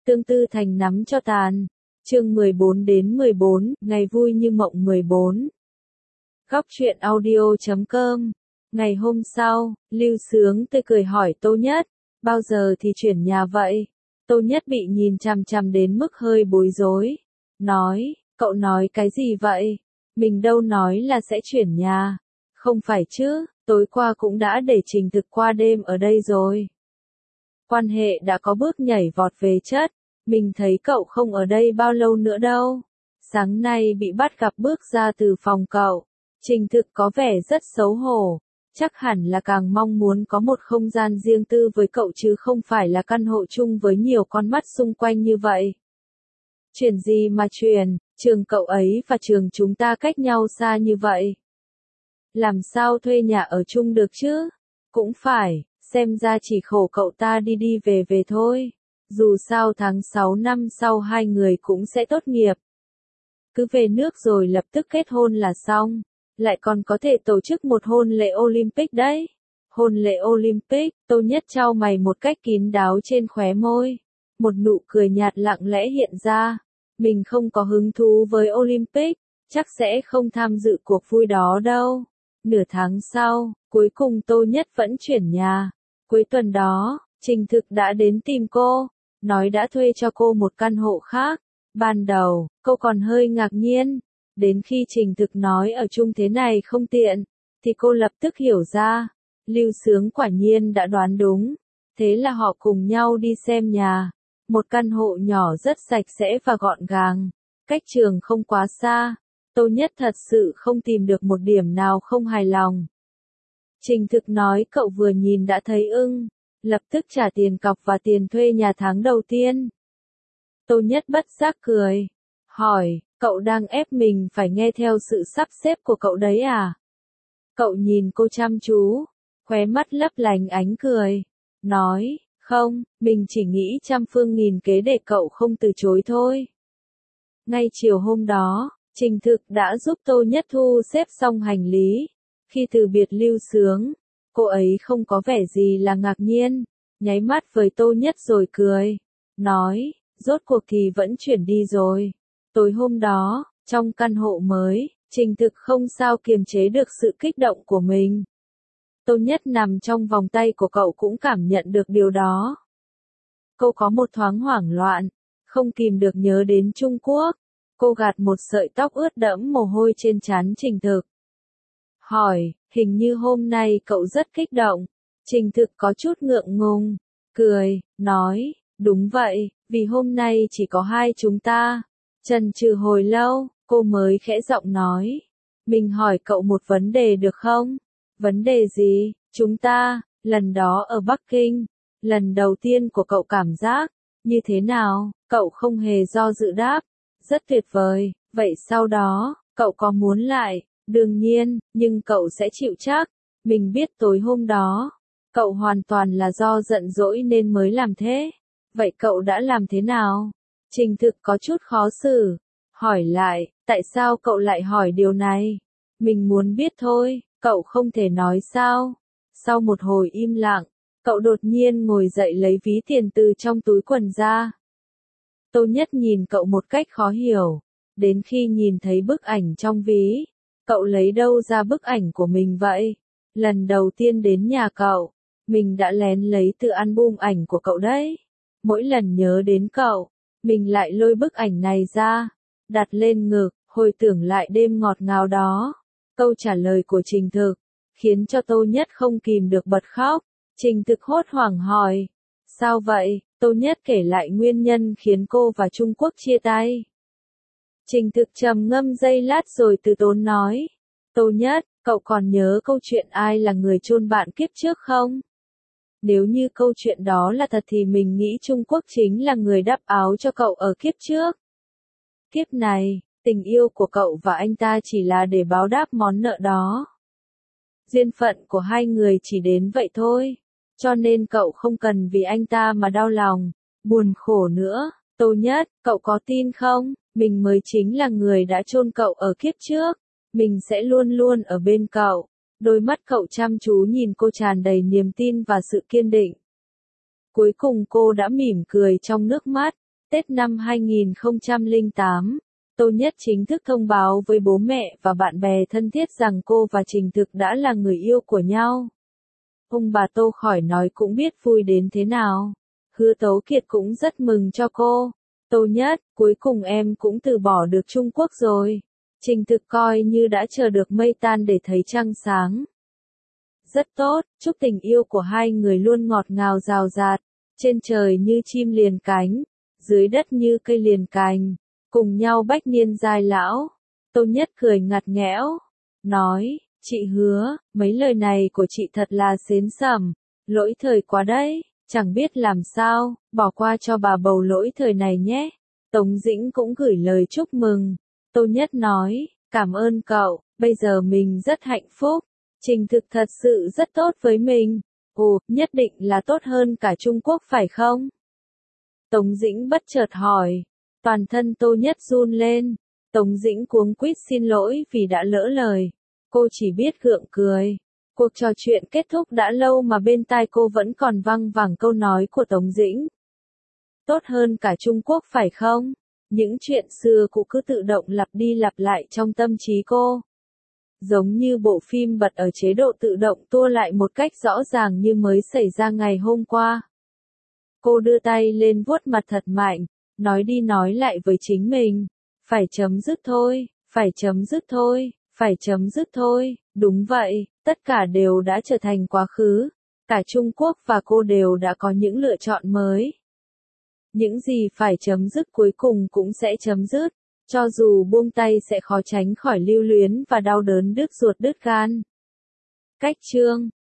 Tương Tư Thành nắm cho tàn. Chương 14 đến 14, ngày vui như mộng 14. Góc truyện audio.com. Ngày hôm sau, Lưu Sướng tươi cười hỏi Tô Nhất, bao giờ thì chuyển nhà vậy? Tô Nhất bị nhìn chằm chằm đến mức hơi bối rối. Nói, cậu nói cái gì vậy? Mình đâu nói là sẽ chuyển nhà. Không phải chứ, tối qua cũng đã để Trình Thực qua đêm ở đây rồi. Quan hệ đã có bước nhảy vọt về chất. Mình thấy cậu không ở đây bao lâu nữa đâu. Sáng nay bị bắt gặp bước ra từ phòng cậu. Trình Thực có vẻ rất xấu hổ. Chắc hẳn là càng mong muốn có một không gian riêng tư với cậu chứ không phải là căn hộ chung với nhiều con mắt xung quanh như vậy. Chuyển gì mà chuyển, trường cậu ấy và trường chúng ta cách nhau xa như vậy. Làm sao thuê nhà ở chung được chứ? Cũng phải, xem ra chỉ khổ cậu ta đi đi về về thôi. Dù sao tháng 6 năm sau hai người cũng sẽ tốt nghiệp. Cứ về nước rồi lập tức kết hôn là xong. Lại còn có thể tổ chức một hôn lễ Olympic đấy. Hôn lễ Olympic, Tô Nhất chau mày một cách kín đáo trên khóe môi. Một nụ cười nhạt lặng lẽ hiện ra. Mình không có hứng thú với Olympic, chắc sẽ không tham dự cuộc vui đó đâu. Nửa tháng sau, cuối cùng Tô Nhất vẫn chuyển nhà. Cuối tuần đó, Trình Thực đã đến tìm cô, nói đã thuê cho cô một căn hộ khác. Ban đầu, cô còn hơi ngạc nhiên. Đến khi Trình Thực nói ở chung thế này không tiện, thì cô lập tức hiểu ra. Lưu Sướng quả nhiên đã đoán đúng. Thế là họ cùng nhau đi xem nhà. Một căn hộ nhỏ rất sạch sẽ và gọn gàng. Cách trường không quá xa. Tô Nhất thật sự không tìm được một điểm nào không hài lòng. Trình Thực nói cậu vừa nhìn đã thấy ưng. Lập tức trả tiền cọc và tiền thuê nhà tháng đầu tiên. Tô Nhất bất giác cười. Hỏi, cậu đang ép mình phải nghe theo sự sắp xếp của cậu đấy à? Cậu nhìn cô chăm chú, khóe mắt lấp lánh ánh cười. Nói, không, mình chỉ nghĩ trăm phương nghìn kế để cậu không từ chối thôi. Ngay chiều hôm đó, Trình Thực đã giúp Tô Nhất thu xếp xong hành lý. Khi từ biệt Lưu Sướng, cô ấy không có vẻ gì là ngạc nhiên, nháy mắt với Tô Nhất rồi cười. Nói, rốt cuộc thì vẫn chuyển đi rồi. Tối hôm đó, trong căn hộ mới, Trình Thực không sao kiềm chế được sự kích động của mình. Tô Nhất nằm trong vòng tay của cậu cũng cảm nhận được điều đó. Cô có một thoáng hoảng loạn, không kìm được nhớ đến Trung Quốc. Cô gạt một sợi tóc ướt đẫm mồ hôi trên trán Trình Thực. Hỏi, hình như hôm nay cậu rất kích động. Trình Thực có chút ngượng ngùng, cười, nói, đúng vậy, vì hôm nay chỉ có hai chúng ta. Chần chừ hồi lâu, cô mới khẽ giọng nói. Mình hỏi cậu một vấn đề được không? Vấn đề gì? Chúng ta, lần đó ở Bắc Kinh, lần đầu tiên của cậu cảm giác, như thế nào? Cậu không hề do dự đáp. Rất tuyệt vời, vậy sau đó, cậu có muốn lại? Đương nhiên, nhưng cậu sẽ chịu chắc. Mình biết tối hôm đó, cậu hoàn toàn là do giận dỗi nên mới làm thế. Vậy cậu đã làm thế nào? Trình Thực có chút khó xử. Hỏi lại, tại sao cậu lại hỏi điều này? Mình muốn biết thôi, cậu không thể nói sao? Sau một hồi im lặng, cậu đột nhiên ngồi dậy lấy ví tiền từ trong túi quần ra. Tô Nhất nhìn cậu một cách khó hiểu. Đến khi nhìn thấy bức ảnh trong ví, cậu lấy đâu ra bức ảnh của mình vậy? Lần đầu tiên đến nhà cậu, mình đã lén lấy từ album ảnh của cậu đấy. Mỗi lần nhớ đến cậu, mình lại lôi bức ảnh này ra, đặt lên ngực, hồi tưởng lại đêm ngọt ngào đó. Câu trả lời của Trình Thực khiến cho Tô Nhất không kìm được bật khóc. Trình Thực hốt hoảng hỏi, sao vậy? Tô Nhất kể lại nguyên nhân khiến cô và Trung Quốc chia tay. Trình Thực trầm ngâm giây lát rồi từ tốn nói, Tô Nhất, cậu còn nhớ câu chuyện ai là người chôn bạn kiếp trước không? Nếu như câu chuyện đó là thật thì mình nghĩ Trung Quốc chính là người đắp áo cho cậu ở kiếp trước. Kiếp này, tình yêu của cậu và anh ta chỉ là để báo đáp món nợ đó. Duyên phận của hai người chỉ đến vậy thôi. Cho nên cậu không cần vì anh ta mà đau lòng, buồn khổ nữa. Tô Nhất, cậu có tin không? Mình mới chính là người đã chôn cậu ở kiếp trước. Mình sẽ luôn luôn ở bên cậu. Đôi mắt cậu chăm chú nhìn cô tràn đầy niềm tin và sự kiên định. Cuối cùng cô đã mỉm cười trong nước mắt. Tết năm 2008, Tô Nhất chính thức thông báo với bố mẹ và bạn bè thân thiết rằng cô và Trình Thực đã là người yêu của nhau. Ông bà Tô khỏi nói cũng biết vui đến thế nào. Hứa Tấu Kiệt cũng rất mừng cho cô. Tô Nhất, cuối cùng em cũng từ bỏ được Trung Quốc rồi. Trình Thực coi như đã chờ được mây tan để thấy trăng sáng. Rất tốt, chúc tình yêu của hai người luôn ngọt ngào rào rạt, trên trời như chim liền cánh, dưới đất như cây liền cành, cùng nhau bách niên giai lão. Tô Nhất cười ngặt nghẽo, nói, chị Hứa, mấy lời này của chị thật là xến xẩm, lỗi thời quá đấy, chẳng biết làm sao, bỏ qua cho bà bầu lỗi thời này nhé. Tống Dĩnh cũng gửi lời chúc mừng. Tô Nhất nói, cảm ơn cậu, bây giờ mình rất hạnh phúc. Trình Thực thật sự rất tốt với mình. Ồ, nhất định là tốt hơn cả Trung Quốc phải không? Tống Dĩnh bất chợt hỏi. Toàn thân Tô Nhất run lên. Tống Dĩnh cuống quýt xin lỗi vì đã lỡ lời. Cô chỉ biết gượng cười. Cuộc trò chuyện kết thúc đã lâu mà bên tai cô vẫn còn văng vẳng câu nói của Tống Dĩnh. Tốt hơn cả Trung Quốc phải không? Những chuyện xưa cũ cứ tự động lặp đi lặp lại trong tâm trí cô. Giống như bộ phim bật ở chế độ tự động tua lại một cách rõ ràng như mới xảy ra ngày hôm qua. Cô đưa tay lên vuốt mặt thật mạnh, nói đi nói lại với chính mình. Phải chấm dứt thôi, phải chấm dứt thôi, phải chấm dứt thôi. Đúng vậy, tất cả đều đã trở thành quá khứ. Cả Trung Quốc và cô đều đã có những lựa chọn mới. Những gì phải chấm dứt cuối cùng cũng sẽ chấm dứt. Cho dù buông tay sẽ khó tránh khỏi lưu luyến và đau đớn đứt ruột đứt gan. Cách chương